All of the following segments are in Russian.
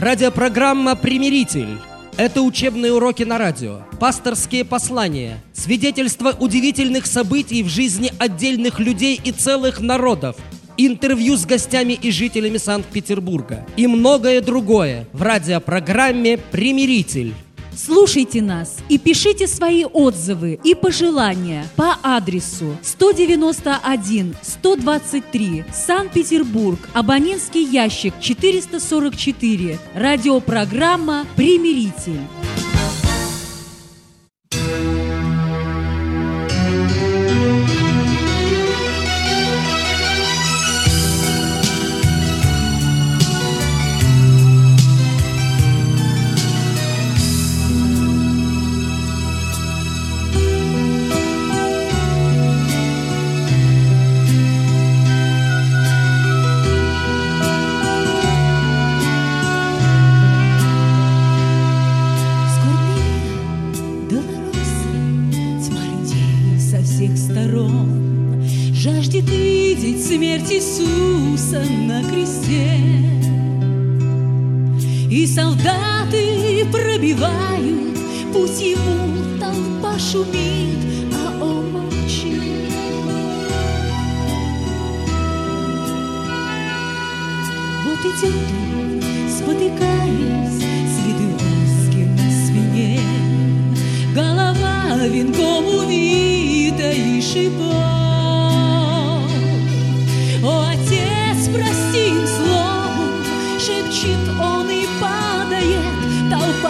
Радиопрограмма «Примиритель». Это учебные уроки на радио, пасторские послания, свидетельства удивительных событий в жизни отдельных людей и целых народов, интервью с гостями и жителями Санкт-Петербурга и многое другое в радиопрограмме «Примиритель». Слушайте нас и пишите свои отзывы и пожелания по адресу 191-123, Санкт-Петербург, абонентский ящик 444, радиопрограмма «Примиритель». Жаждет видеть смерть Иисуса на кресте. И солдаты пробивают путь ему, толпа шумит, а он молчит. Вот идет он, спотыкаясь, следы воски на спине, голова венком увита и шипом. О, Отец, прости им словом, шепчет он и падает, толпа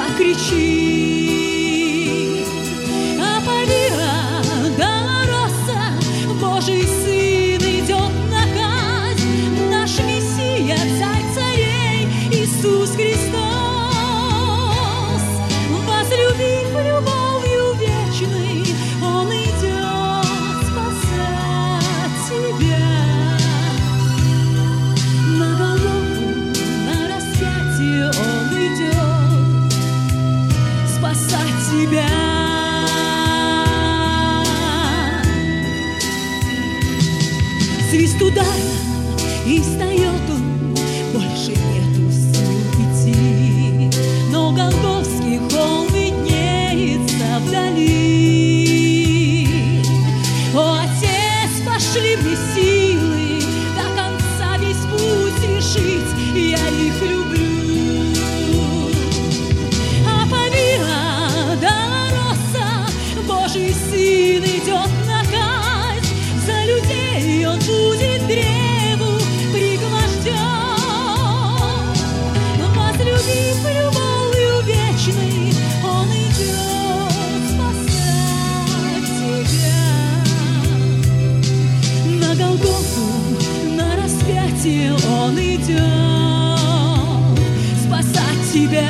кричит. Апавира Долороса, Божий Сын идет на казнь, наш Мессия, Царь царей, Иисус Христос. Возлюбив любовью вечной, Он идет спасать тебя. Тебя. Свист удара, и встает он, больше нету сил идти, но Голгофский холм виднеется вдали. О, Отец, пошли мне силы до конца весь путь решить, я их люблю. Божий Сын идет на казнь, за людей Он будет древу пригвожден. Возлюбив любовью вечной, Он идет спасать тебя. На Голгофу, на распятие Он идет спасать тебя.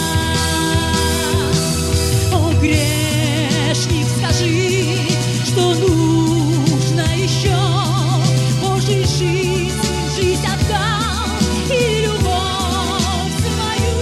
О, грешник, скажи, что нужно еще. Божий жизнь отдал и любовь свою.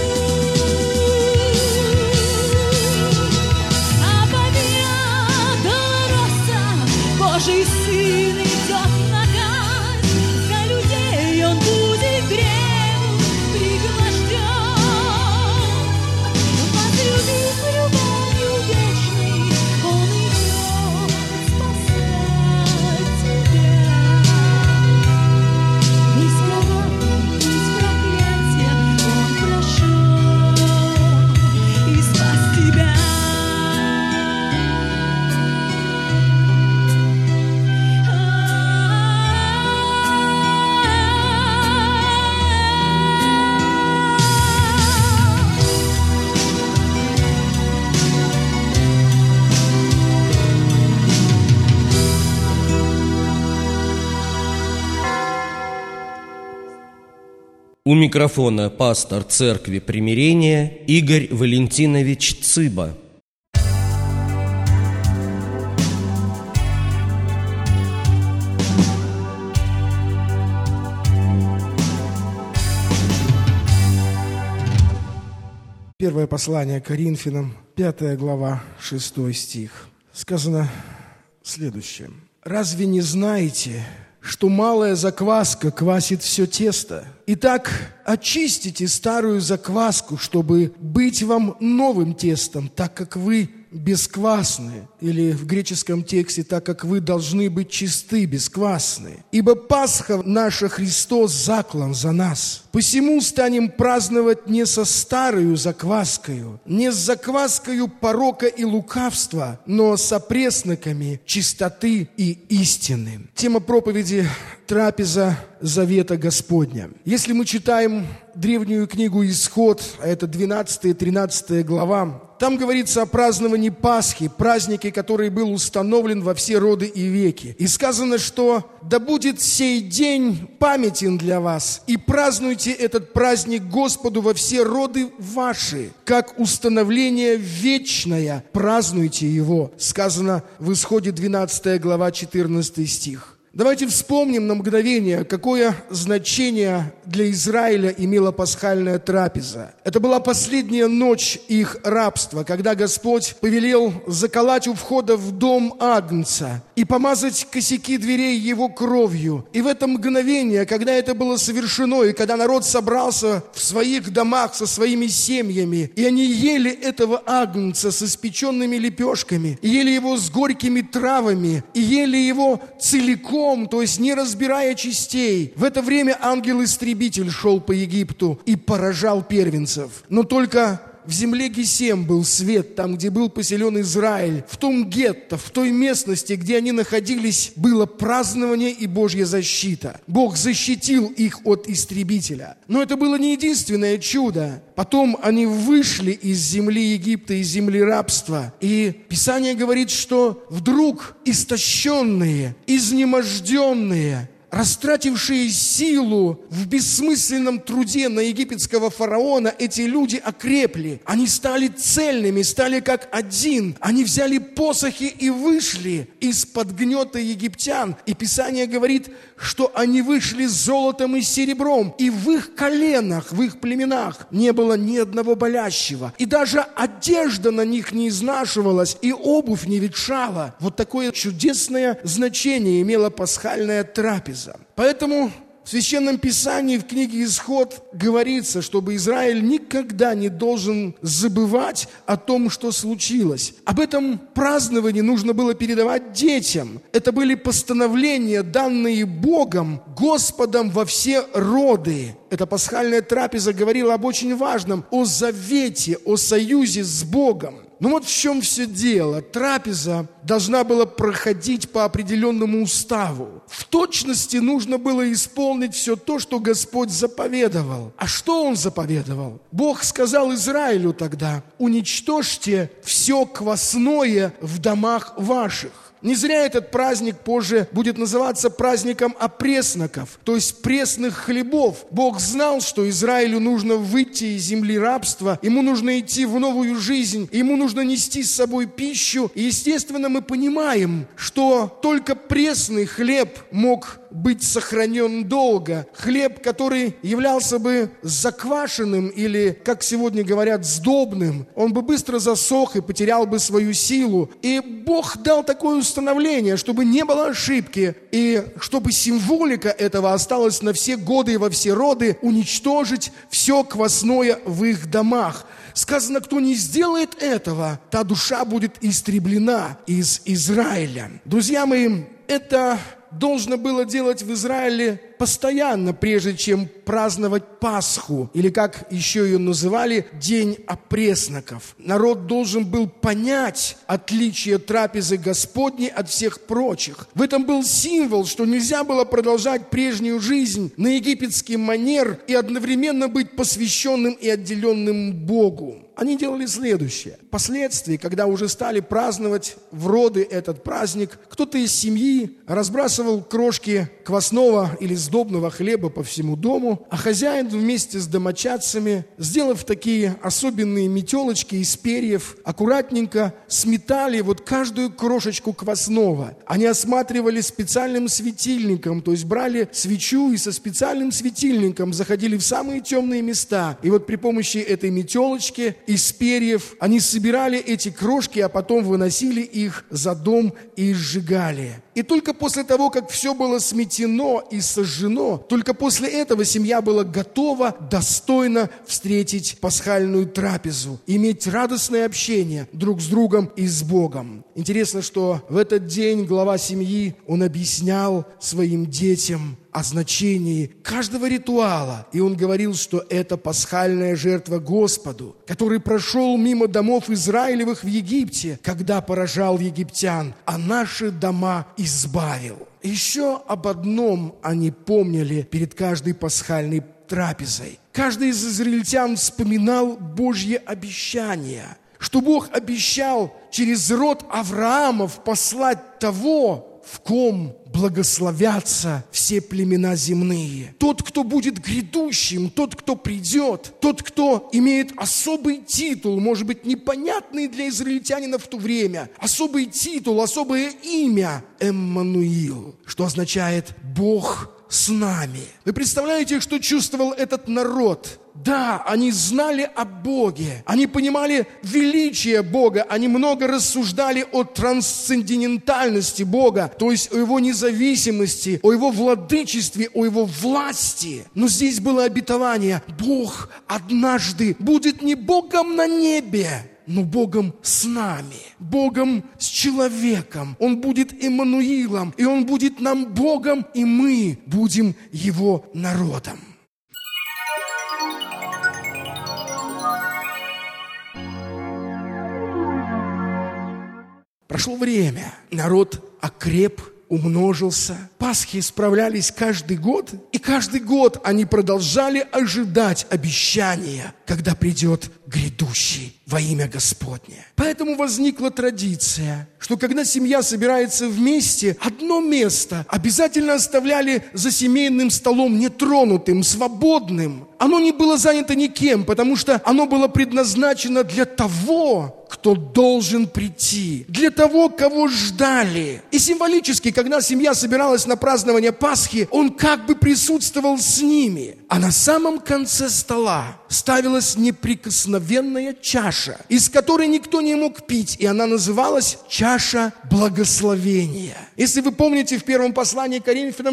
Апавия Долороса, Божий Сын идет на казнь, за людей Он будет древу пригвожден. Возлюбив любовью вечной, Он идет спасать тебя. Весь провал, весь проклятие Он прошел и спас тебя. У микрофона пастор Церкви Примирения Игорь Валентинович Цыба. Первое послание Коринфянам, 5 глава, 6 стих. Сказано следующее. «Разве не знаете, что малая закваска квасит все тесто. Итак, очистите старую закваску, чтобы быть вам новым тестом, так как вы бесквасны, или в греческом тексте, так как вы должны быть чисты, бесквасны. Ибо Пасха наша Христос заклан за нас. Посему станем праздновать не со старою закваскою, не с закваскою порока и лукавства, но со пресноками чистоты и истины. Тема проповеди – трапеза завета Господня. Если мы читаем древнюю книгу «Исход», а это 12-13 глава, там говорится о праздновании Пасхи, празднике, который был установлен во все роды и веки. И сказано, что «да будет сей день памятен для вас, и празднуйте этот праздник Господу во все роды ваши, как установление вечное, празднуйте его». Сказано в Исходе 12 глава 14 стих. Давайте вспомним на мгновение, какое значение для Израиля имела пасхальная трапеза. Это была последняя ночь их рабства, когда Господь повелел заколоть у входа в дом агнца и помазать косяки дверей его кровью. И в это мгновение, когда это было совершено, и когда народ собрался в своих домах со своими семьями, и они ели этого агнца с испеченными лепешками, и ели его с горькими травами, и ели его целиком, то есть не разбирая частей. В это время ангел-истребитель шел по Египту и поражал первенцев. Но только в земле Гесем был свет, там, где был поселен Израиль. В том гетто, в той местности, где они находились, было празднование и Божья защита. Бог защитил их от истребителя. Но это было не единственное чудо. Потом они вышли из земли Египта, из земли рабства. И Писание говорит, что вдруг истощенные, изнеможденные, растратившие силу в бессмысленном труде на египетского фараона, эти люди окрепли. Они стали цельными, стали как один. Они взяли посохи и вышли из-под гнета египтян. И Писание говорит, что они вышли с золотом и серебром. И в их коленах, в их племенах не было ни одного болящего. И даже одежда на них не изнашивалась, и обувь не ветшала. Вот такое чудесное значение имела пасхальная трапеза. Поэтому в Священном Писании, в книге «Исход» говорится, чтобы Израиль никогда не должен забывать о том, что случилось. Об этом праздновании нужно было передавать детям. Это были постановления, данные Богом, Господом во все роды. Эта пасхальная трапеза говорила об очень важном, о завете, о союзе с Богом. Ну вот в чем все дело. Трапеза должна была проходить по определенному уставу. В точности нужно было исполнить все то, что Господь заповедовал. А что Он заповедовал? Бог сказал Израилю тогда: уничтожьте все квасное в домах ваших. Не зря этот праздник позже будет называться праздником опресноков, то есть пресных хлебов. Бог знал, что Израилю нужно выйти из земли рабства, ему нужно идти в новую жизнь, ему нужно нести с собой пищу. И, естественно, мы понимаем, что только пресный хлеб мог быть сохранен долго. Хлеб, который являлся бы заквашенным или, как сегодня говорят, сдобным, он бы быстро засох и потерял бы свою силу. И Бог дал такое установление, чтобы не было ошибки, и чтобы символика этого осталась на все годы и во все роды, уничтожить все квасное в их домах. Сказано, кто не сделает этого, та душа будет истреблена из Израиля. Друзья мои, это должно было делать в Израиле постоянно, прежде чем праздновать Пасху, или, как еще ее называли, День опресноков. Народ должен был понять отличие трапезы Господней от всех прочих. В этом был символ, что нельзя было продолжать прежнюю жизнь на египетский манер и одновременно быть посвященным и отделенным Богу. Они делали следующее. Впоследствии, когда уже стали праздновать в роды этот праздник, кто-то из семьи разбрасывал крошки квасного или сдобного хлеба по всему дому, а хозяин вместе с домочадцами, сделав такие особенные метелочки из перьев, аккуратненько сметали вот каждую крошечку квасного. Они осматривали специальным светильником, то есть брали свечу и со специальным светильником заходили в самые темные места. И вот при помощи этой метелочки из перьев они собирали эти крошки, а потом выносили их за дом и сжигали. И только после того, как все было сметено и сожжено, только после этого семья была готова достойно встретить пасхальную трапезу, иметь радостное общение друг с другом и с Богом. Интересно, что в этот день глава семьи, он объяснял своим детям о значении каждого ритуала. И он говорил, что это пасхальная жертва Господу, который прошел мимо домов Израилевых в Египте, когда поражал египтян, а наши дома избавил. Еще об одном они помнили перед каждой пасхальной трапезой. Каждый из израильтян вспоминал Божье обещание, что Бог обещал через род Авраамов послать того, в ком благословятся все племена земные. Тот, кто будет грядущим, тот, кто придет, тот, кто имеет особый титул, может быть, непонятный для израильтянина в то время, особый титул, особое имя Эммануил, что означает «Бог с нами». Вы представляете, что чувствовал этот народ? Да, они знали о Боге, они понимали величие Бога, они много рассуждали о трансцендентальности Бога, то есть о Его независимости, о Его владычестве, о Его власти. Но здесь было обетование: Бог однажды будет не Богом на небе, но Богом с нами, Богом с человеком. Он будет Эммануилом, и Он будет нам Богом, и мы будем Его народом. Прошло время, народ окреп, умножился. Пасхи справлялись каждый год, и каждый год они продолжали ожидать обещания, когда придет грядущий во имя Господне. Поэтому возникла традиция, что когда семья собирается вместе, одно место обязательно оставляли за семейным столом нетронутым, свободным. Оно не было занято никем, потому что оно было предназначено для того, кто должен прийти, для того, кого ждали. И символически, когда семья собиралась на празднование Пасхи, он как бы присутствовал с ними. А на самом конце стола ставилась неприкосновенная чаша, из которой никто не мог пить, и она называлась чаша благословения. Если вы помните, в первом послании к Коринфянам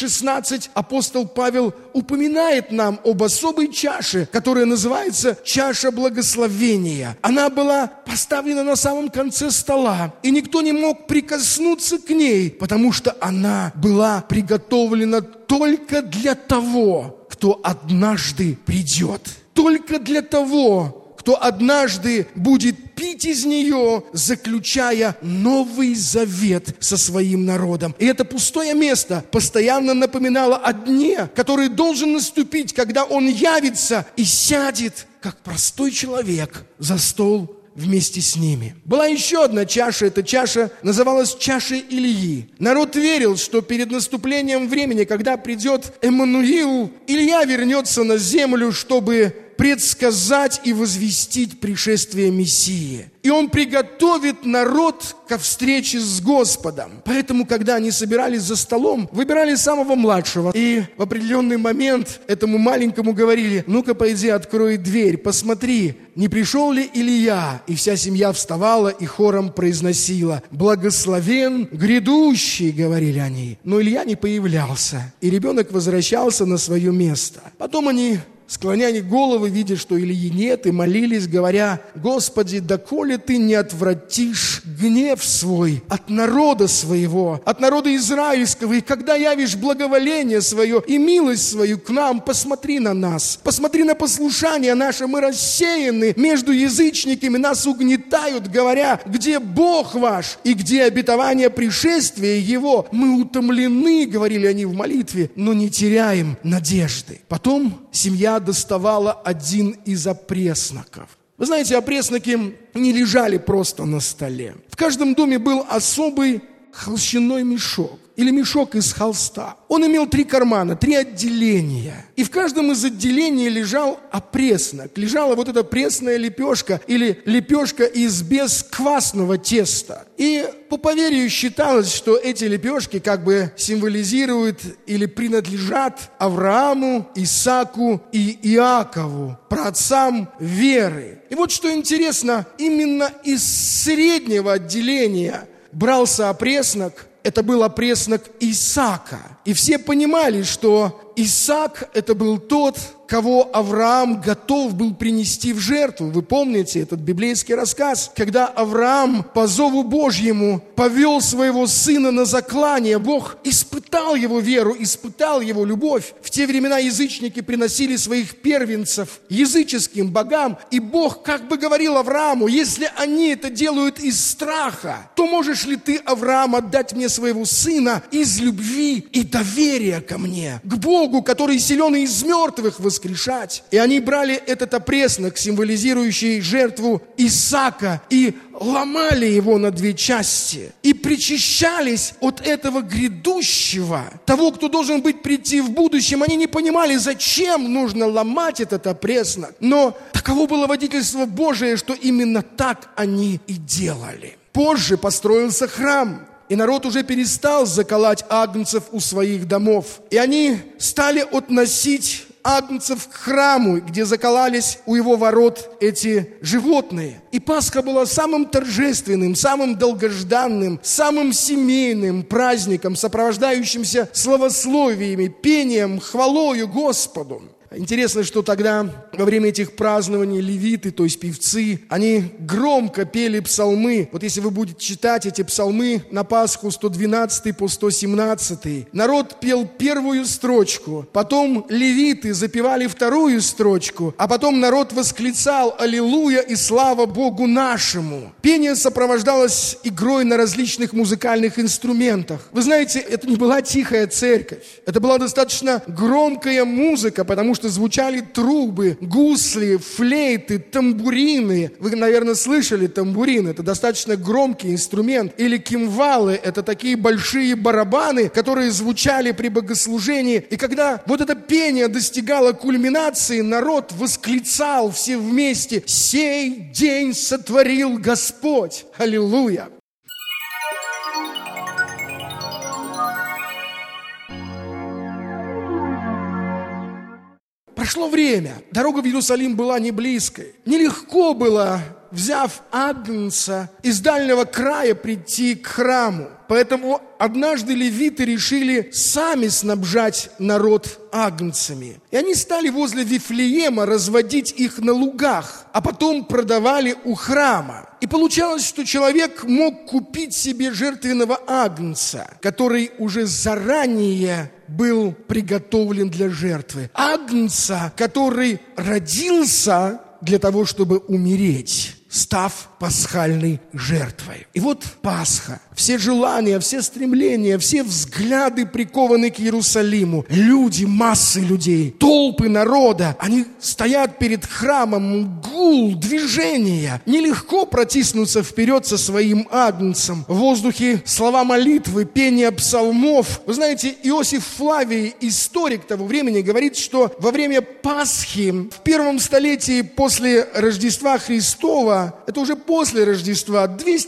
10:16 апостол Павел упоминает нам об особой чаше, которая называется чаша благословения. Она была поставлена на самом конце стола, и никто не мог прикоснуться к ней, потому что она была приготовлена только для того, кто однажды придет. Только для того, кто однажды будет пить из нее, заключая новый завет со своим народом. И это пустое место постоянно напоминало о дне, который должен наступить, когда он явится и сядет, как простой человек, за стол вместе с ними. Была еще одна чаша, эта чаша называлась чашей Ильи. Народ верил, что перед наступлением времени, когда придет Эммануил, Илья вернется на землю, чтобы предсказать и возвестить пришествие Мессии. И он приготовит народ ко встрече с Господом. Поэтому, когда они собирались за столом, выбирали самого младшего. И в определенный момент этому маленькому говорили: ну-ка, пойди, открой дверь, посмотри, не пришел ли Илья? И вся семья вставала и хором произносила: благословен грядущий, говорили они. Но Илья не появлялся, и ребенок возвращался на свое место. Потом они склоняли головы, видя, что Ильи нет, и молились, говоря: Господи, доколе Ты не отвратишь гнев свой от народа своего, от народа израильского, и когда явишь благоволение свое и милость свою к нам, посмотри на нас, посмотри на послушание наше, мы рассеяны между язычниками, нас угнетают, говоря: где Бог ваш и где обетование пришествия Его? Мы утомлены, говорили они в молитве, но не теряем надежды. Потом семья доставала один из опресноков. Вы знаете, опресноки не лежали просто на столе. В каждом доме был особый холщяной мешок или мешок из холста. Он имел 3 кармана, 3 отделения. И в каждом из отделений лежал опреснок. Лежала вот эта пресная лепешка или лепешка из бесквасного теста. И по поверью считалось, что эти лепешки как бы символизируют или принадлежат Аврааму, Исааку и Иакову, праотцам веры. И вот что интересно, именно из среднего отделения брался опреснок, это был опреснок Исаака. И все понимали, что Исаак – это был тот, кого Авраам готов был принести в жертву. Вы помните этот библейский рассказ, когда Авраам по зову Божьему повел своего сына на заклание. Бог испытал его веру, испытал его любовь. В те времена язычники приносили своих первенцев языческим богам, и Бог как бы говорил Аврааму: если они это делают из страха, то можешь ли ты, Авраам, отдать мне своего сына из любви и доверия ко мне, к Богу, который силен из мертвых воскрешать? И они брали этот опреснок, символизирующий жертву Исаака, и ломали его на две части, и причащались от этого грядущего, того, кто должен быть прийти в будущем. Они не понимали, зачем нужно ломать этот опреснок, но таково было водительство Божие, что именно так они и делали. Позже построился храм, и народ уже перестал заколоть агнцев у своих домов, и они стали относить агнцев к храму, где заколались у его ворот эти животные. И Пасха была самым торжественным, самым долгожданным, самым семейным праздником, сопровождающимся славословиями, пением, хвалою Господу. Интересно, что тогда во время этих празднований левиты, то есть певцы, они громко пели псалмы. Вот если вы будете читать эти псалмы на Пасху 112 по 117, народ пел первую строчку, потом левиты запевали вторую строчку, а потом народ восклицал: «Аллилуйя и слава Богу нашему». Пение сопровождалось игрой на различных музыкальных инструментах. Вы знаете, это не была тихая церковь, это была достаточно громкая музыка, потому что звучали трубы, гусли, флейты, тамбурины. Вы, наверное, слышали тамбурин. Это достаточно громкий инструмент. Или кимвалы. Это такие большие барабаны, которые звучали при богослужении. И когда вот это пение достигало кульминации, народ восклицал все вместе: «Сей день сотворил Господь». Аллилуйя! Прошло время, дорога в Иерусалим была не близкой. Нелегко было, взяв агнца, из дальнего края прийти к храму. Поэтому однажды левиты решили сами снабжать народ агнцами. И они стали возле Вифлеема разводить их на лугах, а потом продавали у храма. И получалось, что человек мог купить себе жертвенного агнца, который уже заранее был приготовлен для жертвы. Агнца, который родился для того, чтобы умереть, став пасхальной жертвой. И вот Пасха. Все желания, все стремления, все взгляды прикованы к Иерусалиму. Люди, массы людей, толпы народа, они стоят перед храмом, гул, движение. Нелегко протиснуться вперед со своим агнцем. В воздухе слова молитвы, пение псалмов. Вы знаете, Иосиф Флавий, историк того времени, говорит, что во время Пасхи в первом столетии после Рождества Христова, это уже после Рождества,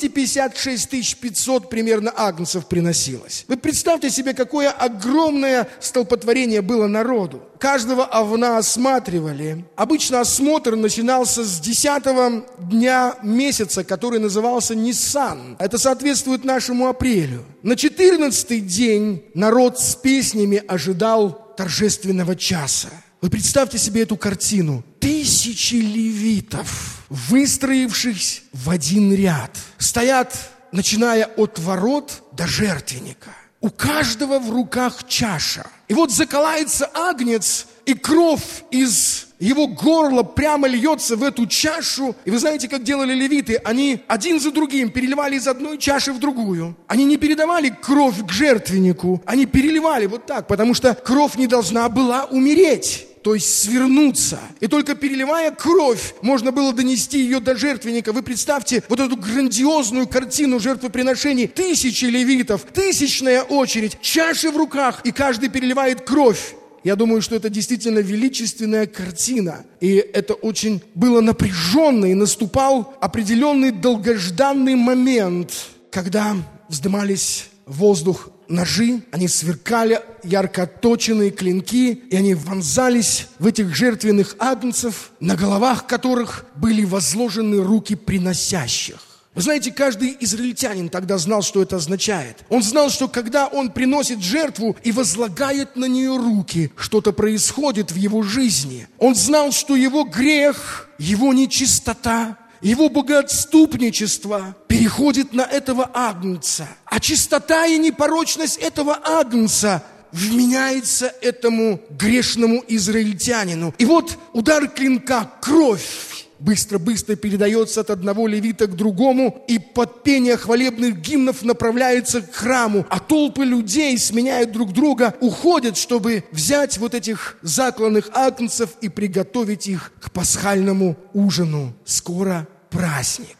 256 500 примерно агнцев приносилось. Вы представьте себе, какое огромное столпотворение было народу. Каждого овна осматривали. Обычно осмотр начинался с 10-го дня месяца, который назывался Ниссан. Это соответствует нашему апрелю. На 14-й день народ с песнями ожидал торжественного часа. Вы представьте себе эту картину. Тысячи левитов, выстроившись в один ряд, стоят, начиная от ворот до жертвенника. У каждого в руках чаша. И вот заколается агнец, и кровь из его горла прямо льется в эту чашу. И вы знаете, как делали левиты? Они один за другим переливали из одной чаши в другую. Они не передавали кровь к жертвеннику, они переливали вот так, потому что кровь не должна была умереть, то есть свернуться. И только переливая кровь, можно было донести ее до жертвенника. Вы представьте вот эту грандиозную картину жертвоприношений. Тысячи левитов, тысячная очередь, чаши в руках, и каждый переливает кровь. Я думаю, что это действительно величественная картина. И это очень было напряженно, и наступал определенный долгожданный момент, когда вздымались в воздух ножи, они сверкали, ярко отточенные клинки, и они вонзались в этих жертвенных агнцев, на головах которых были возложены руки приносящих. Вы знаете, каждый израильтянин тогда знал, что это означает. Он знал, что когда он приносит жертву и возлагает на нее руки, что-то происходит в его жизни. Он знал, что его грех, его нечистота, его богоотступничество переходит на этого агнца. А чистота и непорочность этого агнца вменяется этому грешному израильтянину. И вот удар клинка, кровь, быстро-быстро передается от одного левита к другому, и под пение хвалебных гимнов направляется к храму, а толпы людей, сменяя друг друга, уходят, чтобы взять вот этих закланных агнцев и приготовить их к пасхальному ужину. Скоро праздник.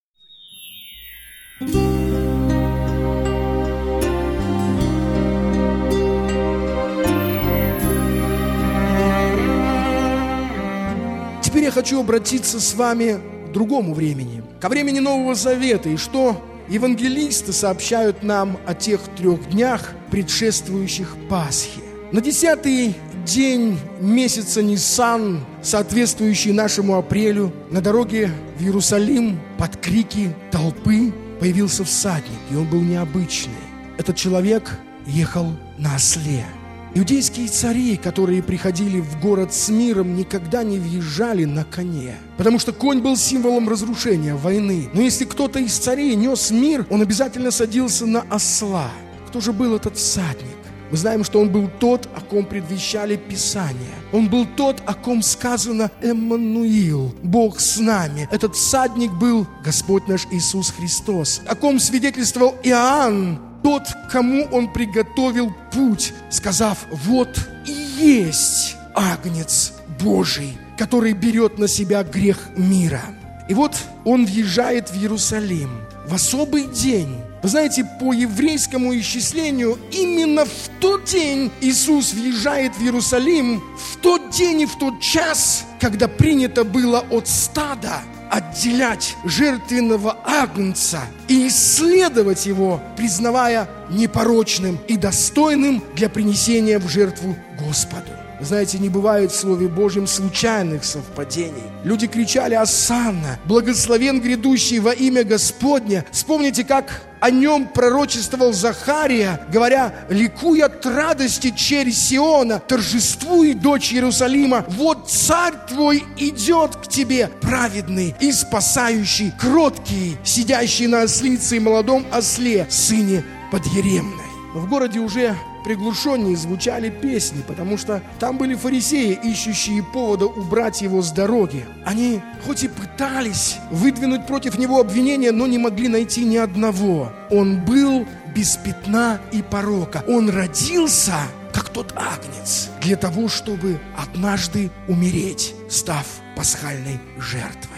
Теперь я хочу обратиться с вами к другому времени, ко времени Нового Завета, и что евангелисты сообщают нам о тех 3 днях, предшествующих Пасхе. На 10-й день месяца Нисан, соответствующий нашему апрелю, на дороге в Иерусалим под крики толпы появился всадник, и он был необычный. Этот человек ехал на осле. Иудейские цари, которые приходили в город с миром, никогда не въезжали на коне, потому что конь был символом разрушения, войны. Но если кто-то из царей нес мир, он обязательно садился на осла. Кто же был этот всадник? Мы знаем, что он был тот, о ком предвещали Писания. Он был тот, о ком сказано «Эммануил», Бог с нами. Этот всадник был Господь наш Иисус Христос, о ком свидетельствовал Иоанн, тот, кому он приготовил путь, сказав: «Вот и есть Агнец Божий, который берет на себя грех мира». И вот он въезжает в Иерусалим в особый день. Вы знаете, по еврейскому исчислению, именно в тот день Иисус въезжает в Иерусалим, в тот день и в тот час, когда принято было от стада отделять жертвенного агнца и исследовать его, признавая непорочным и достойным для принесения в жертву Господу. Вы знаете, не бывает в Слове Божьем случайных совпадений. Люди кричали: «Осанна! Благословен грядущий во имя Господня!» Вспомните, как о нем пророчествовал Захария, говоря: «Ликуй от радости, черь Сиона, торжествуй, дочь Иерусалима, вот царь твой идет к тебе, праведный и спасающий, кроткий, сидящий на ослице и молодом осле, сыне подъеремной». Но в городе уже приглушеннее звучали песни, потому что там были фарисеи, ищущие повода убрать его с дороги. Они хоть и пытались выдвинуть против него обвинения, но не могли найти ни одного. Он был без пятна и порока. Он родился, как тот агнец, для того, чтобы однажды умереть, став пасхальной жертвой.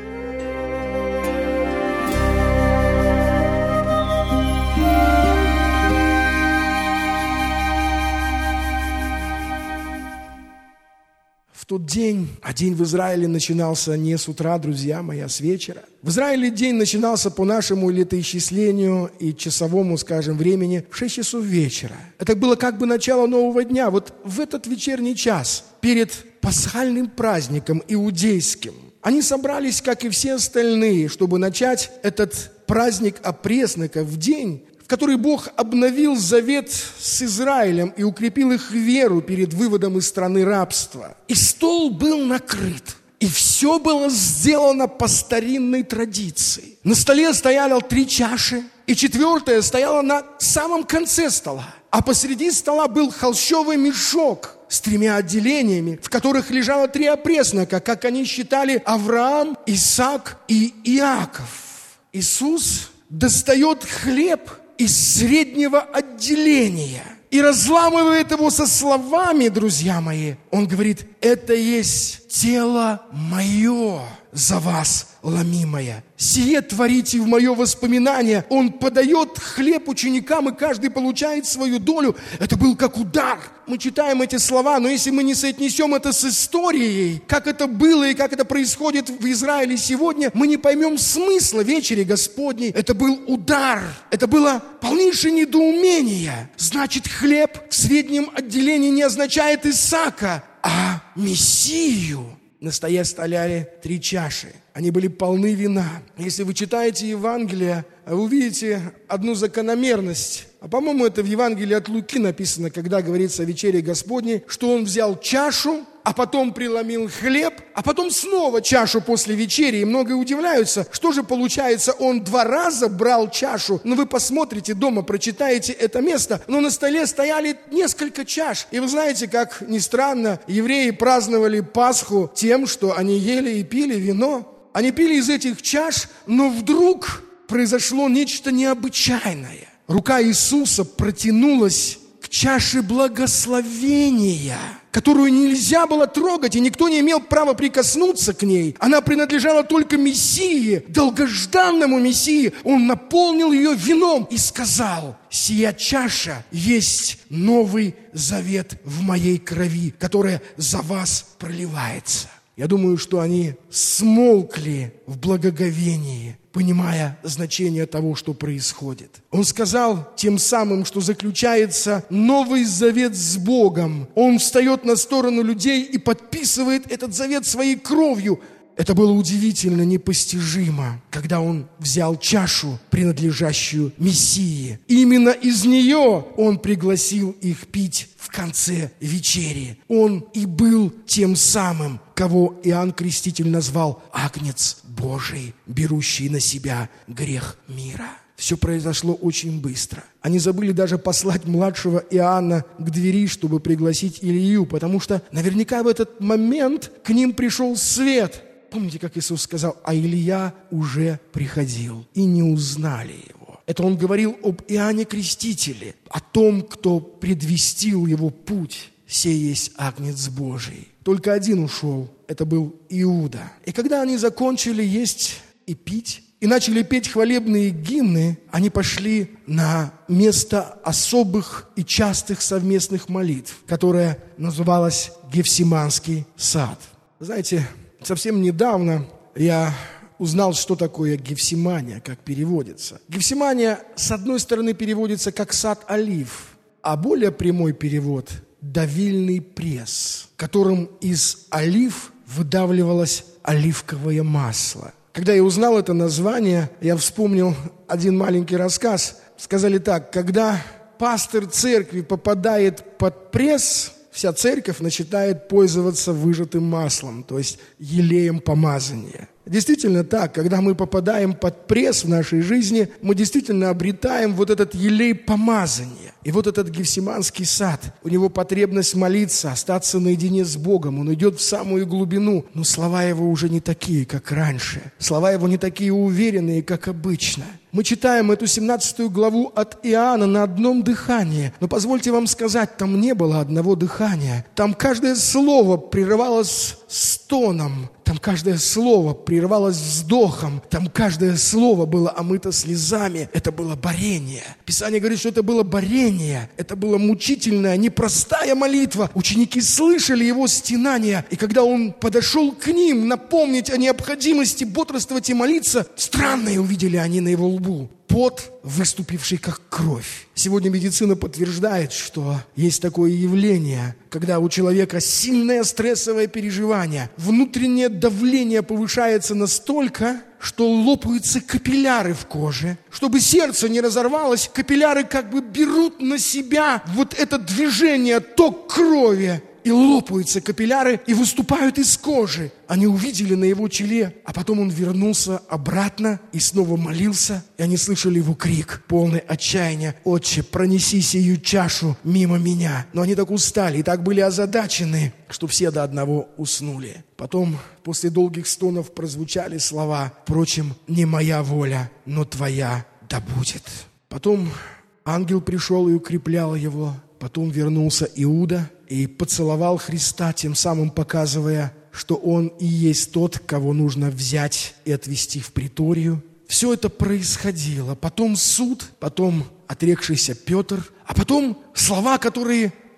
В тот день, а день в Израиле начинался не с утра, друзья мои, а с вечера. В Израиле день начинался по нашему летоисчислению и часовому, скажем, времени в 6 часов вечера. Это было как бы начало нового дня. Вот в этот вечерний час, перед пасхальным праздником иудейским, они собрались, как и все остальные, чтобы начать этот праздник опресноков в день, который Бог обновил завет с Израилем и укрепил их веру перед выводом из страны рабства. И стол был накрыт, и все было сделано по старинной традиции. На столе стояли 3 чаши, и 4-я стояла на самом конце стола. А посреди стола был холщовый мешок с 3 отделениями, в которых лежало 3 опреснока, как они считали, Авраам, Исаак и Иаков. Иисус достает хлеб из среднего отделения и разламывает его со словами, друзья мои. Он говорит: «Это есть тело мое, за вас ломимое. Сие творите в мое воспоминание». Он подает хлеб ученикам, и каждый получает свою долю. Это был как удар. Мы читаем эти слова, но если мы не соотнесем это с историей, как это было и как это происходит в Израиле сегодня, мы не поймем смысла вечери Господней. Это был удар. Это было полнейшее недоумение. Значит, хлеб в среднем отделении не означает Исаака, а Мессию. На столе стояли 3 чаши. Они были полны вина. Если вы читаете Евангелие, вы увидите одну закономерность. А по-моему, это в Евангелии от Луки написано, когда говорится о вечере Господней, что он взял чашу, а потом преломил хлеб, а потом снова чашу после вечери. И многие удивляются, что же получается, он 2 раза брал чашу. Но вы посмотрите дома, прочитаете это место, но на столе стояли несколько чаш. И вы знаете, как ни странно, евреи праздновали Пасху тем, что они ели и пили вино. Они пили из этих чаш, но вдруг произошло нечто необычайное. Рука Иисуса протянулась к чаше благословения, которую нельзя было трогать, и никто не имел права прикоснуться к ней. Она принадлежала только Мессии, долгожданному Мессии. Он наполнил ее вином и сказал: «Сия чаша есть новый завет в моей крови, которая за вас проливается». Я думаю, что они смолкли в благоговении, понимая значение того, что происходит. Он сказал тем самым, что заключается новый завет с Богом. Он встает на сторону людей и подписывает этот завет своей кровью. Это было удивительно, непостижимо, когда он взял чашу, принадлежащую Мессии. Именно из нее он пригласил их пить в конце вечери. Он и был тем самым, кого Иоанн Креститель назвал Агнец Божий, берущий на себя грех мира. Все произошло очень быстро. Они забыли даже послать младшего Иоанна к двери, чтобы пригласить Илью, потому что наверняка в этот момент к ним пришел свет. Помните, как Иисус сказал: «А Илия уже приходил, и не узнали его». Это он говорил об Иоанне Крестителе, о том, кто предвестил его путь. «Сей есть Агнец Божий». Только один ушел, это был Иуда. И когда они закончили есть и пить, и начали петь хвалебные гимны, они пошли на место особых и частых совместных молитв, которое называлось Гефсиманский сад. Знаете, совсем недавно я узнал, что такое Гефсимания, как переводится. Гефсимания, с одной стороны, переводится как «сад олив», а более прямой перевод – «давильный пресс», которым из олив выдавливалось оливковое масло. Когда я узнал это название, я вспомнил один маленький рассказ. Сказали так: когда пастор церкви попадает под пресс, вся церковь начинает пользоваться выжатым маслом, то есть елеем помазания. Действительно так, когда мы попадаем под пресс в нашей жизни, мы действительно обретаем вот этот елей помазания. И вот этот Гефсиманский сад, у него потребность молиться, остаться наедине с Богом. Он идет в самую глубину, но слова его уже не такие, как раньше. Слова его не такие уверенные, как обычно. Мы читаем эту 17 главу от Иоанна на одном дыхании. Но позвольте вам сказать, там не было одного дыхания. Там каждое слово прерывалось стоном. Там каждое слово прерывалось вздохом. Там каждое слово было омыто слезами. Это было борение. Писание говорит, что это было борение. Это была мучительная, непростая молитва. Ученики слышали его стенания. И когда он подошел к ним напомнить о необходимости бодрствовать и молиться, странное увидели они на его лбу. Пот, выступивший как кровь. Сегодня медицина подтверждает, что есть такое явление, когда у человека сильное стрессовое переживание, внутреннее давление повышается настолько, что лопаются капилляры в коже. Чтобы сердце не разорвалось, капилляры как бы берут на себя вот это движение, ток крови. И лопаются капилляры, и выступают из кожи. Они увидели на его челе, а потом он вернулся обратно и снова молился. И они слышали его крик, полный отчаяния: «Отче, пронеси сию чашу мимо меня». Но они так устали и так были озадачены, что все до одного уснули. Потом, после долгих стонов, прозвучали слова: «Впрочем, не моя воля, но твоя да будет». Потом ангел пришел и укреплял его. Потом вернулся Иуда и поцеловал Христа, тем самым показывая, что он и есть тот, кого нужно взять и отвезти в приторию. Все это происходило. Потом суд, потом отрекшийся Петр, а потом слова, которые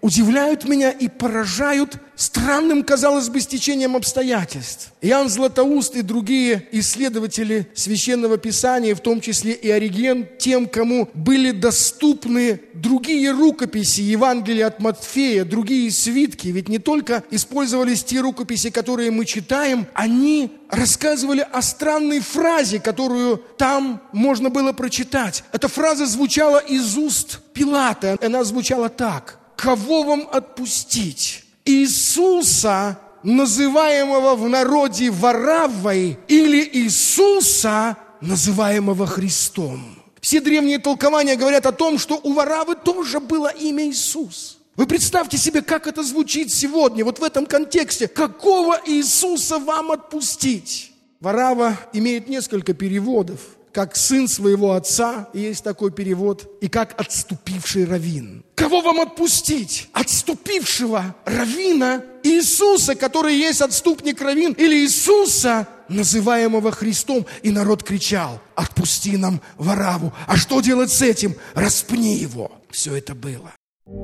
удивляют меня и поражают странным, казалось бы, стечением обстоятельств. Иоанн Златоуст и другие исследователи Священного Писания, в том числе и Ориген, тем, кому были доступны другие рукописи Евангелия от Матфея, другие свитки, ведь не только использовались те рукописи, которые мы читаем, они рассказывали о странной фразе, которую там можно было прочитать. Эта фраза звучала из уст Пилата. Она звучала так: «Кого вам отпустить? Иисуса, называемого в народе Вараввой, или Иисуса, называемого Христом?» Все древние толкования говорят о том, что у Вараввы тоже было имя Иисус. Вы представьте себе, как это звучит сегодня, вот в этом контексте. Какого Иисуса вам отпустить? Варавва имеет несколько переводов. Как сын своего отца, есть такой перевод, и как отступивший раввин. Кого вам отпустить? Отступившего раввина Иисуса, который есть отступник раввин, или Иисуса, называемого Христом? И народ кричал: отпусти нам Варавву. А что делать с этим? Распни его. Все это было.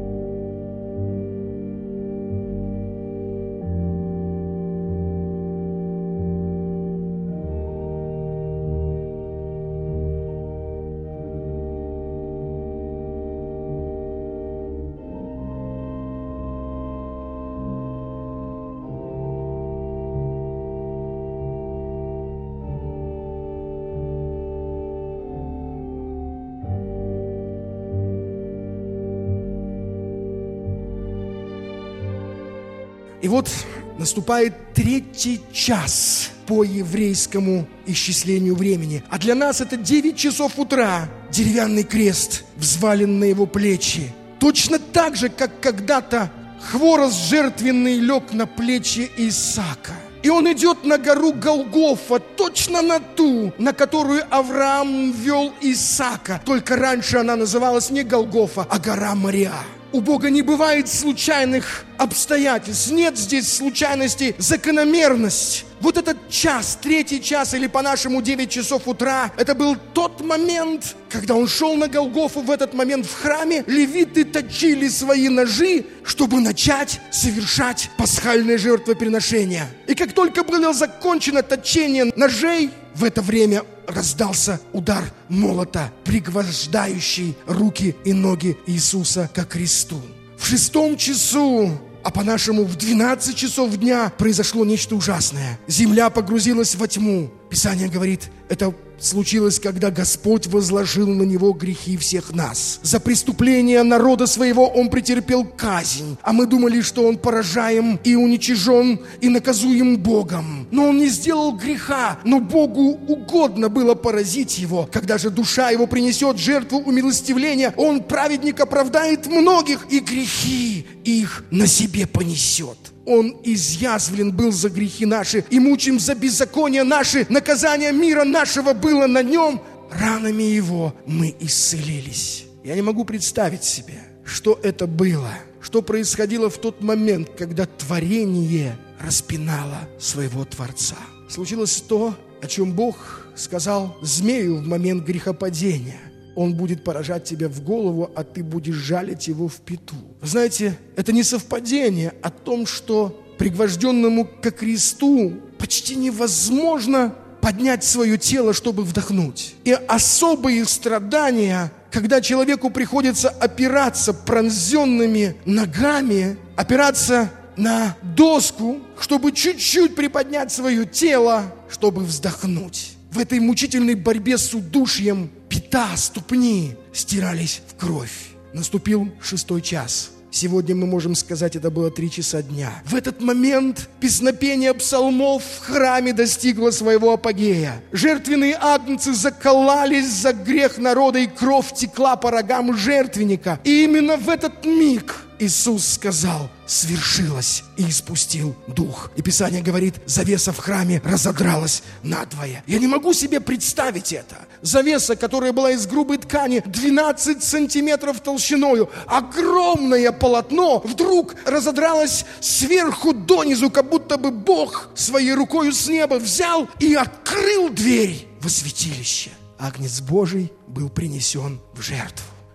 И вот наступает 3-й час по еврейскому исчислению времени. А для нас это 9 часов утра. Деревянный крест взвален на его плечи. Точно так же, как когда-то хворост жертвенный лег на плечи Исаака. И он идет на гору Голгофа, точно на ту, на которую Авраам вел Исаака. Только раньше она называлась не Голгофа, а гора Мориа. У Бога не бывает случайных обстоятельств. Нет здесь случайности, закономерность. Вот этот час, 3-й час, или по-нашему 9 часов утра, это был тот момент, когда он шел на Голгофу. В этот момент в храме левиты точили свои ножи, чтобы начать совершать пасхальное жертвоприношение. И как только было закончено точение ножей, в это время раздался удар молота, пригвождающий руки и ноги Иисуса ко кресту. В 6 часу, а по-нашему в 12 часов дня, произошло нечто ужасное. Земля погрузилась во тьму. Писание говорит, это случилось, когда Господь возложил на него грехи всех нас. За преступление народа своего он претерпел казнь, а мы думали, что он поражаем и уничижен и наказуем Богом. Но он не сделал греха, но Богу угодно было поразить его. Когда же душа его принесет жертву умилостивления, он, праведник, оправдает многих, и грехи их на себе понесет. Он изъязвлен был за грехи наши и мучим за беззакония наши. Наказание мира нашего было на нем. Ранами его мы исцелились. Я не могу представить себе, что это было, что происходило в тот момент, когда творение распинало своего Творца. Случилось то, о чем Бог сказал змею в момент грехопадения. Он будет поражать тебя в голову, а ты будешь жалить его в пяту. Вы знаете, это не совпадение о том, что пригвожденному ко кресту почти невозможно поднять свое тело, чтобы вдохнуть. И особые страдания, когда человеку приходится опираться пронзенными ногами, опираться на доску, чтобы чуть-чуть приподнять свое тело, чтобы вздохнуть. В этой мучительной борьбе с удушьем пята, ступни стирались в кровь. Наступил 6-й час. Сегодня мы можем сказать, это было 3 часа дня. В этот момент песнопение псалмов в храме достигло своего апогея. Жертвенные агнцы закололись за грех народа, и кровь текла по рогам жертвенника. И именно в этот миг Иисус сказал: свершилось, и испустил дух. И Писание говорит, завеса в храме разодралась надвое. Я не могу себе представить это. Завеса, которая была из грубой ткани, 12 сантиметров толщиною, огромное полотно, вдруг разодралось сверху донизу, как будто бы Бог своей рукою с неба взял и открыл дверь во святилище. Агнец Божий был принесен в жертву.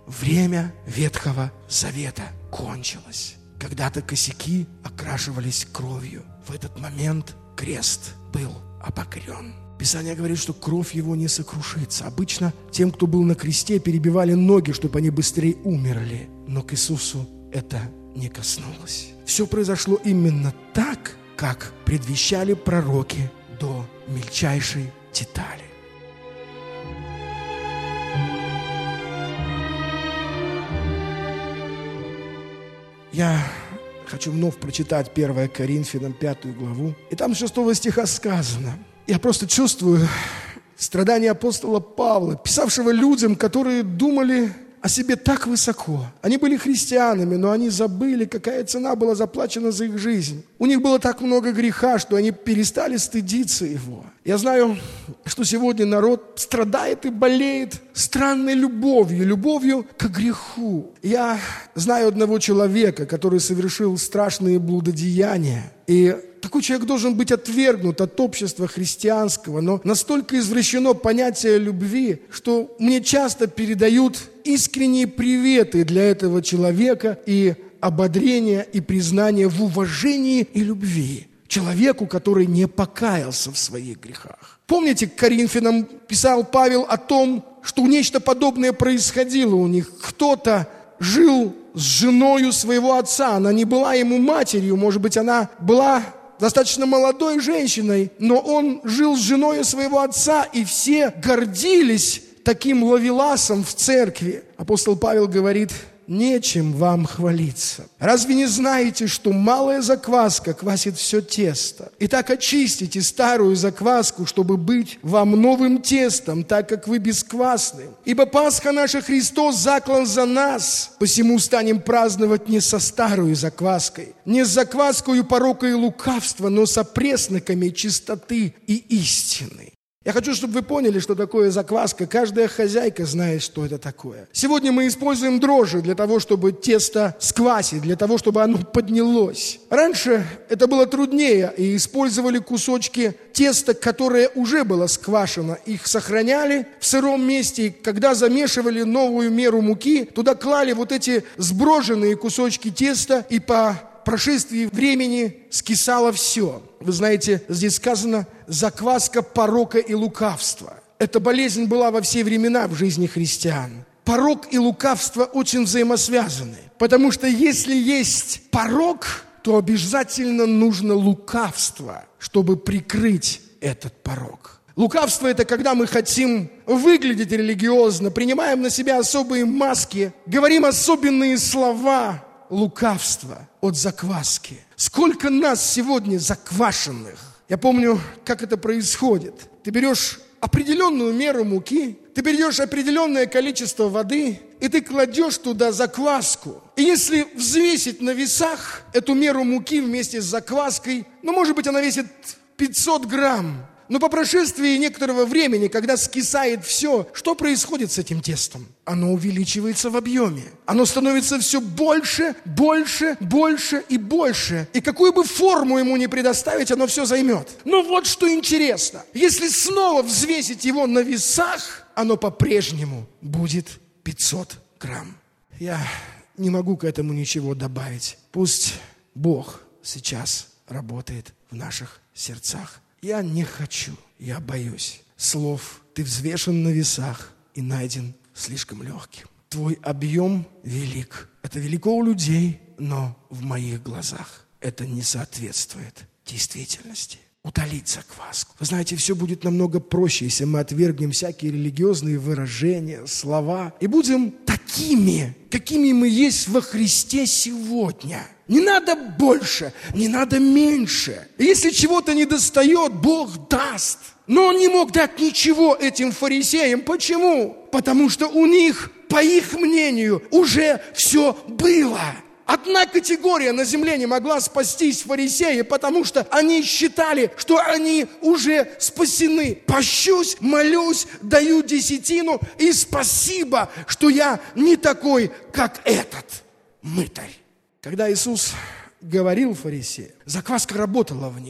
время Ветхого Завета кончилось. Когда-то косяки окрашивались кровью. В этот момент крест был обогрен. Писание говорит, что кровь его не сокрушится. Обычно тем, кто был на кресте, перебивали ноги, чтобы они быстрее умерли. Но к Иисусу это не коснулось. Все произошло именно так, как предвещали пророки до мельчайшей детали. Я хочу вновь прочитать 1 Коринфянам 5 главу. И там с 6 стиха сказано. Я просто чувствую страдания апостола Павла, писавшего людям, которые думали о себе так высоко. Они были христианами, но они забыли, какая цена была заплачена за их жизнь. У них было так много греха, что они перестали стыдиться его. Я знаю, что сегодня народ страдает и болеет странной любовью к греху. Я знаю одного человека, который совершил страшные блудодеяния. И такой человек должен быть отвергнут от общества христианского, но настолько извращено понятие любви, что мне часто передают искренние приветы для этого человека и ободрение и признание в уважении и любви человеку, который не покаялся в своих грехах. Помните, к Коринфянам писал Павел о том, что нечто подобное происходило у них. Кто-то жил с женою своего отца, она не была ему матерью, может быть, она была достаточно молодой женщиной, но он жил с женой своего отца, и все гордились таким ловеласом в церкви. Апостол Павел говорит: нечем вам хвалиться. Разве не знаете, что малая закваска квасит все тесто? Итак, очистите старую закваску, чтобы быть вам новым тестом, так как вы бесквасны. Ибо Пасха наша Христос заклан за нас, посему станем праздновать не со старой закваской, не с закваскою порока и лукавства, но со пресноками чистоты и истины. Я хочу, чтобы вы поняли, что такое закваска. Каждая хозяйка знает, что это такое. Сегодня мы используем дрожжи для того, чтобы тесто сквасить, для того, чтобы оно поднялось. Раньше это было труднее, и использовали кусочки теста, которое уже было сквашено. Их сохраняли в сыром месте, и когда замешивали новую меру муки, туда клали вот эти сброженные кусочки теста, и по прошествии времени скисало все. Вы знаете, здесь сказано «закваска порока и лукавства». Эта болезнь была во все времена в жизни христиан. Порок и лукавство очень взаимосвязаны, потому что если есть порок, то обязательно нужно лукавство, чтобы прикрыть этот порок. Лукавство – это когда мы хотим выглядеть религиозно, принимаем на себя особые маски, говорим особенные слова. Лукавство от закваски. Сколько нас сегодня заквашенных? Я помню, как это происходит. Ты берешь определенную меру муки, ты берешь определенное количество воды, и ты кладешь туда закваску. И если взвесить на весах эту меру муки вместе с закваской, может быть, она весит 500 грамм. Но по прошествии некоторого времени, когда скисает все, что происходит с этим тестом? Оно увеличивается в объеме. Оно становится все больше, больше, больше и больше. И какую бы форму ему ни предоставить, оно все займет. Но вот что интересно. Если снова взвесить его на весах, оно по-прежнему будет 500 грамм. Я не могу к этому ничего добавить. Пусть Бог сейчас работает в наших сердцах. Я не хочу, я боюсь слов. Ты взвешен на весах и найден слишком легким. Твой объем велик. Это велико у людей, но в моих глазах это не соответствует действительности. Утолить закваску. Вы знаете, все будет намного проще, если мы отвергнем всякие религиозные выражения, слова и будем такими, какими мы есть во Христе сегодня. Не надо больше, не надо меньше. Если чего-то недостает, Бог даст. Но Он не мог дать ничего этим фарисеям. Почему? Потому что у них, по их мнению, уже все было. Одна категория на земле не могла спастись, фарисеи, потому что они считали, что они уже спасены. Пощусь, молюсь, даю десятину, и спасибо, что я не такой, как этот мытарь. Когда Иисус говорил фарисеям, закваска работала в них.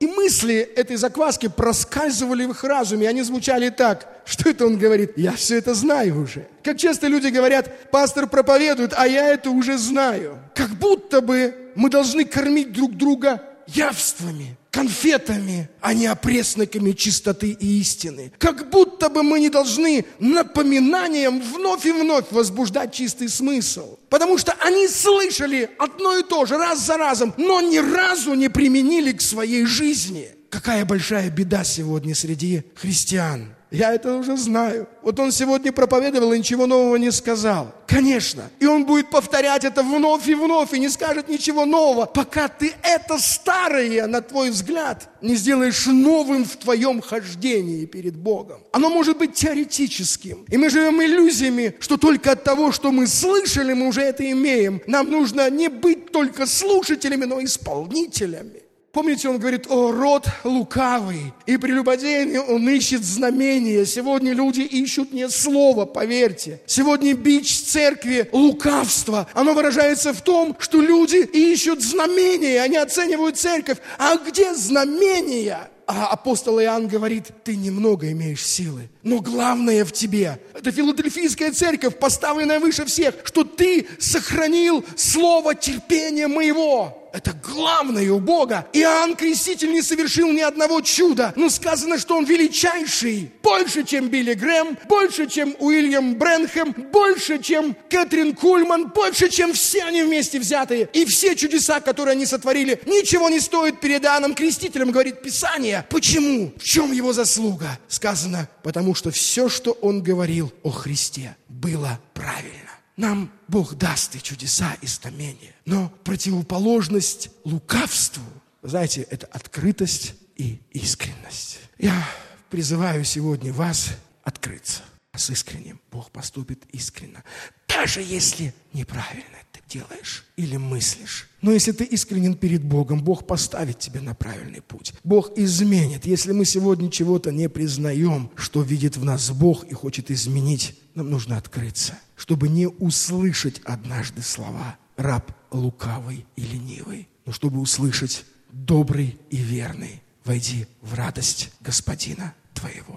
И мысли этой закваски проскальзывали в их разуме, они звучали так. Что это он говорит? Я все это знаю уже. Как часто люди говорят, пастор проповедует, а я это уже знаю. Как будто бы мы должны кормить друг друга явствами, конфетами, а не опресноками чистоты и истины. Как будто бы мы не должны напоминанием вновь и вновь возбуждать чистый смысл. Потому что они слышали одно и то же раз за разом, но ни разу не применили к своей жизни. Какая большая беда сегодня среди христиан. Я это уже знаю. Вот он сегодня проповедовал и ничего нового не сказал. Конечно. И он будет повторять это вновь и вновь, и не скажет ничего нового, пока ты это старое, на твой взгляд, не сделаешь новым в твоем хождении перед Богом. Оно может быть теоретическим. И мы живем иллюзиями, что только от того, что мы слышали, мы уже это имеем. Нам нужно не быть только слушателями, но исполнителями. Помните, он говорит, о, род лукавый, и прелюбодейный он ищет знамения. Сегодня люди ищут не слово, поверьте. Сегодня бич церкви лукавства. Оно выражается в том, что люди ищут знамения, они оценивают церковь. А где знамения? А апостол Иоанн говорит, ты немного имеешь силы, но главное в тебе. Это Филадельфийская церковь, поставленная выше всех, что ты сохранил слово терпения моего. Это главное у Бога. Иоанн Креститель не совершил ни одного чуда, но сказано, что он величайший. Больше, чем Билли Грэм, больше, чем Уильям Брэнхэм, больше, чем Кэтрин Кульман, больше, чем все они вместе взятые. И все чудеса, которые они сотворили, ничего не стоят перед Иоанном Крестителем, говорит Писание. Почему? В чем его заслуга? Сказано, потому что все, что он говорил о Христе, было правильно. Нам Бог даст и чудеса, и знамения. Но противоположность лукавству, знаете, это открытость и искренность. Я призываю сегодня вас открыться с искренним. Бог поступит искренно. Даже если неправильно ты делаешь или мыслишь. Но если ты искренен перед Богом, Бог поставит тебя на правильный путь. Бог изменит. Если мы сегодня чего-то не признаем, что видит в нас Бог и хочет изменить, нам нужно открыться, чтобы не услышать однажды слова «раб лукавый и ленивый», но чтобы услышать «добрый и верный, войди в радость Господина твоего».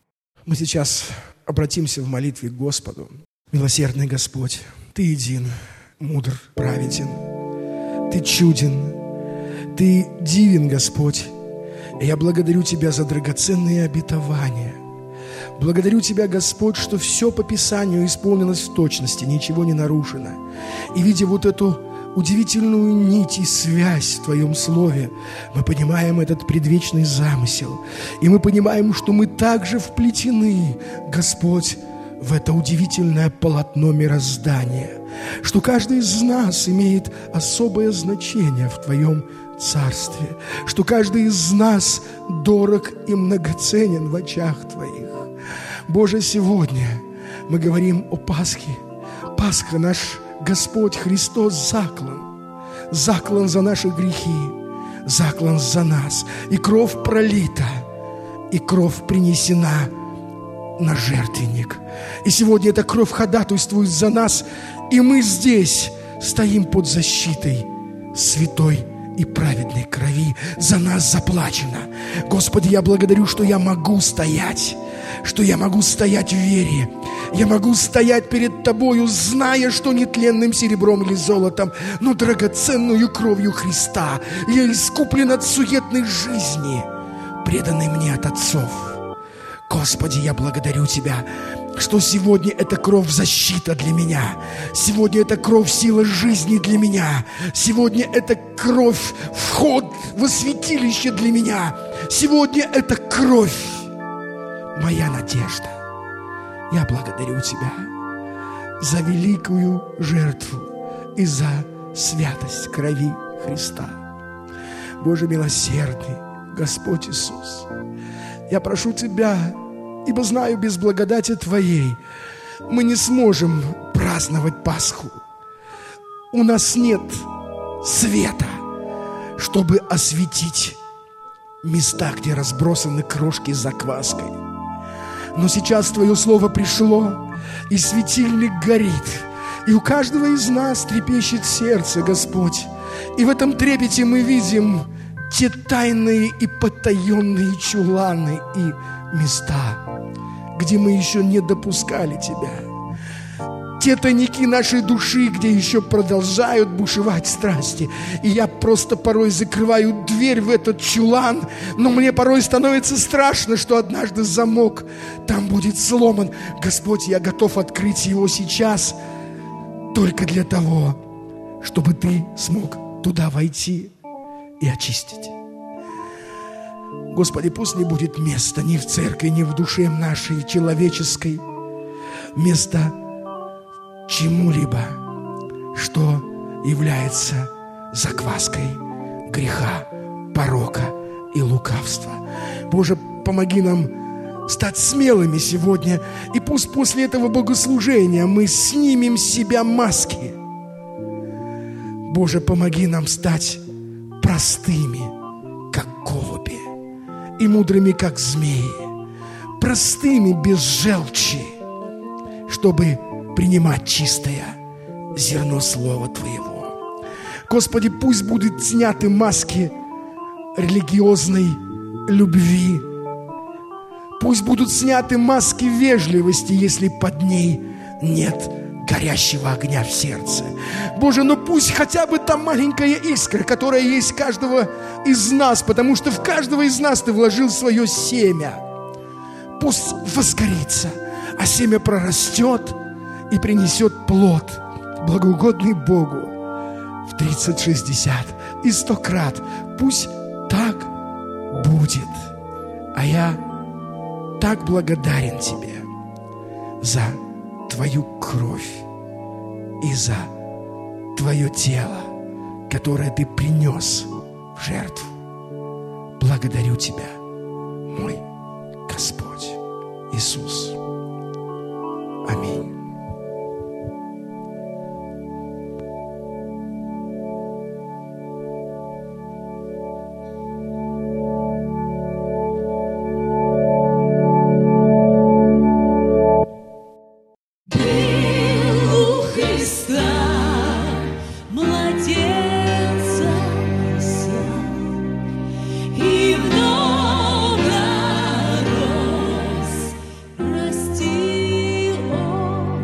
Мы сейчас обратимся в молитве к Господу. Милосердный Господь, Ты един, мудр, праведен, Ты чуден, Ты дивен, Господь. И я благодарю Тебя за драгоценные обетования. Благодарю Тебя, Господь, что все по Писанию исполнилось в точности, ничего не нарушено. И видя вот эту удивительную нить и связь в Твоем Слове, мы понимаем этот предвечный замысел. И мы понимаем, что мы также вплетены, Господь, в это удивительное полотно мироздания, что каждый из нас имеет особое значение в Твоем Царстве, что каждый из нас дорог и многоценен в очах Твоих. Боже, сегодня мы говорим о Пасхе. Пасха наш Господь Христос заклан за наши грехи, заклан за нас, и кровь пролита, и кровь принесена на жертвенник. И сегодня эта кровь ходатайствует за нас, и мы здесь стоим под защитой святой и праведной крови. За нас заплачено. Господи, я благодарю, что я могу стоять, что я могу стоять в вере. Я могу стоять перед Тобою, зная, что не тленным серебром или золотом, но драгоценную кровью Христа я искуплен от суетной жизни, преданной мне от отцов. Господи, я благодарю Тебя, что сегодня эта кровь защита для меня. Сегодня эта кровь сила жизни для меня. Сегодня эта кровь вход во святилище для меня. Сегодня эта кровь моя надежда. Я благодарю Тебя за великую жертву и за святость крови Христа. Боже милосердный, Господь Иисус, я прошу Тебя, ибо знаю, без благодати Твоей мы не сможем праздновать Пасху. У нас нет света, чтобы осветить места, где разбросаны крошки с закваской. Но сейчас Твое Слово пришло, и светильник горит, и у каждого из нас трепещет сердце, Господь. И в этом трепете мы видим те тайные и потаенные чуланы и места, где мы еще не допускали Тебя. Те тайники нашей души, где еще продолжают бушевать страсти. И я просто порой закрываю дверь в этот чулан, но мне порой становится страшно, что однажды замок там будет сломан. Господь, я готов открыть его сейчас только для того, чтобы Ты смог туда войти и очистить. Господи, пусть не будет места ни в церкви, ни в душе нашей человеческой, места чему-либо, что является закваской греха, порока и лукавства. Боже, помоги нам стать смелыми сегодня, и пусть после этого богослужения мы снимем с себя маски. Боже, помоги нам стать простыми, как голуби, и мудрыми, как змеи, простыми, без желчи, чтобы принимать чистое зерно Слова Твоего. Господи, пусть будут сняты маски религиозной любви. Пусть будут сняты маски вежливости, если под ней нет горящего огня в сердце. Боже, ну пусть хотя бы та маленькая искра, которая есть в каждого из нас, потому что в каждого из нас Ты вложил свое семя. Пусть возгорится, а семя прорастет и принесет плод, благоугодный Богу, в 30, 60 и 100 крат. Пусть так будет. А я так благодарен Тебе за Твою кровь и за Твое тело, которое Ты принес в жертву. Благодарю Тебя, мой Господь Иисус. Аминь. Прости,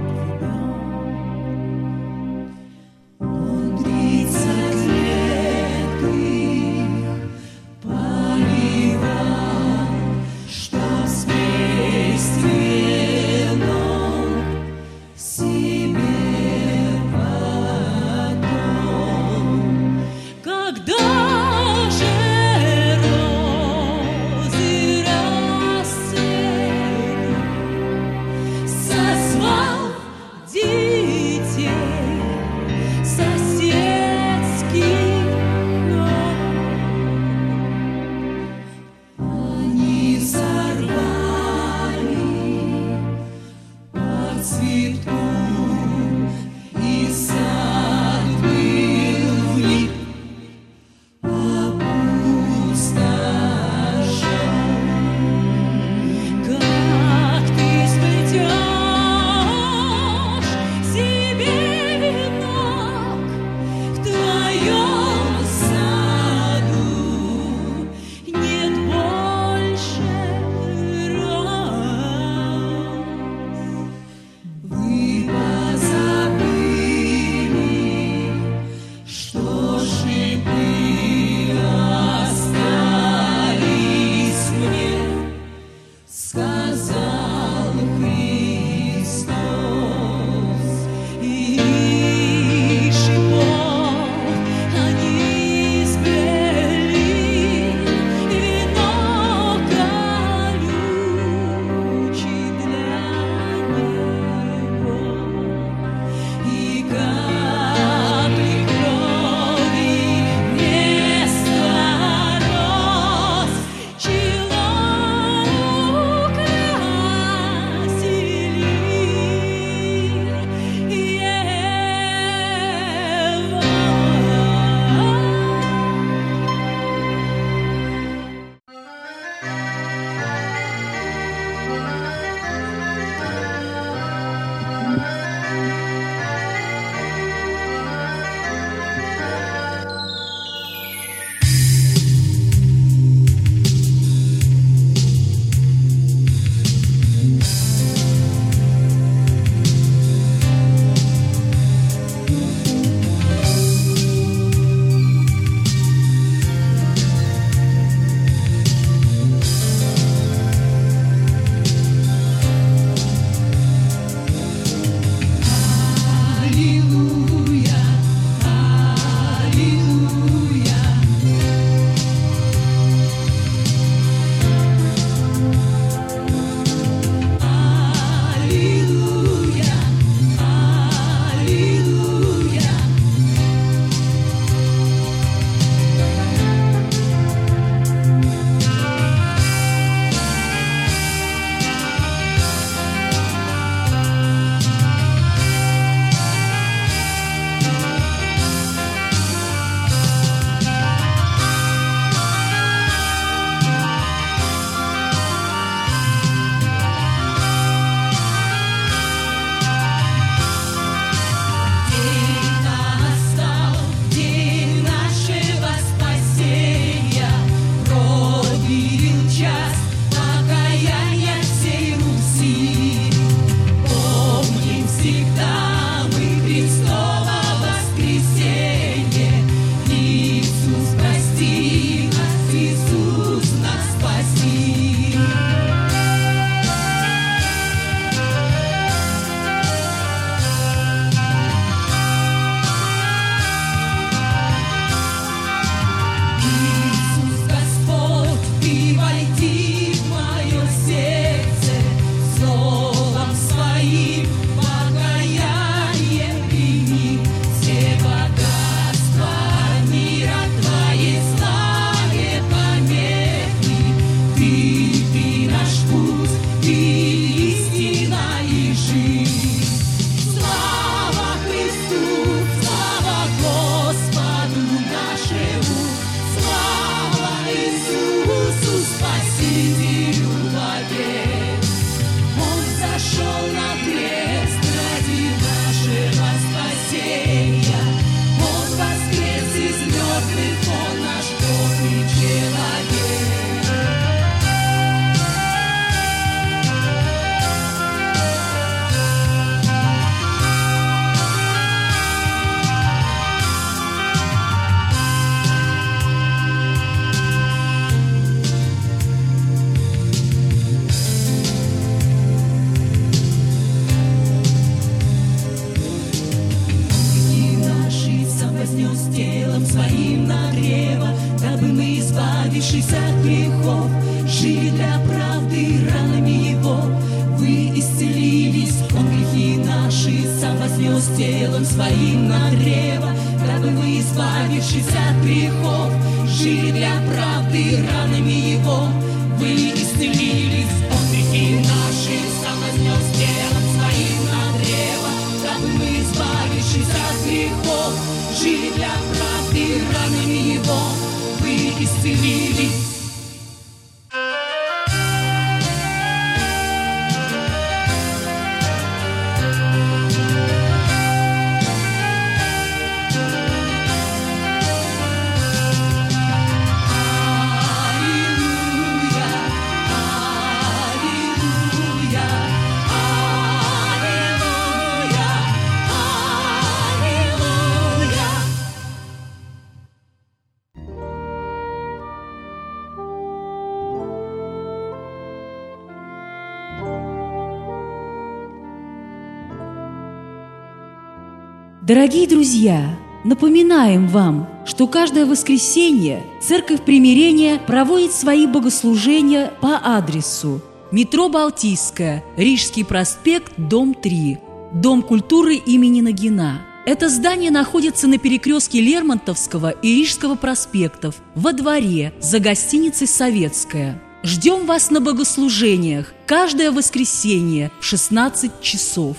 телом своим на древо, дабы мы, избавившись от грехов, жили для правды ранами Его. Вы исцелились, Он грехи наши сам вознес телом своим на древо, дабы мы, избавившись от грехов, жили для правды ранами Его. Вы исцелились, Он грехи наши сам вознес телом своим на древо, дабы мы, избавившись от грехов, жили для правды ранами Его. Вы исцелились. Дорогие друзья, напоминаем вам, что каждое воскресенье Церковь Примирения проводит свои богослужения по адресу: метро Балтийская, Рижский проспект, дом 3, Дом культуры имени Нагина. Это здание находится на перекрестке Лермонтовского и Рижского проспектов, во дворе, за гостиницей «Советская». Ждем вас на богослужениях каждое воскресенье в 16 часов.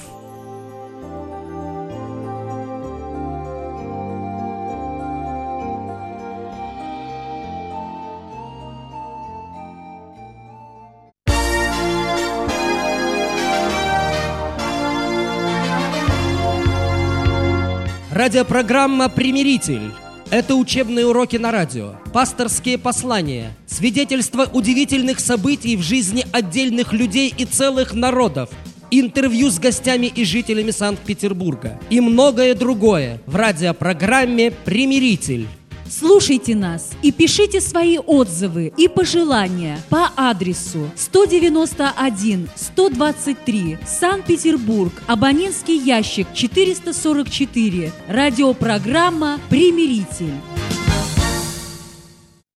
Радиопрограмма «Примиритель». Это учебные уроки на радио, пасторские послания, свидетельства удивительных событий в жизни отдельных людей и целых народов, интервью с гостями и жителями Санкт-Петербурга и многое другое в радиопрограмме «Примиритель». Слушайте нас и пишите свои отзывы и пожелания по адресу 191-123, Санкт-Петербург, абонентский ящик 444, радиопрограмма «Примиритель».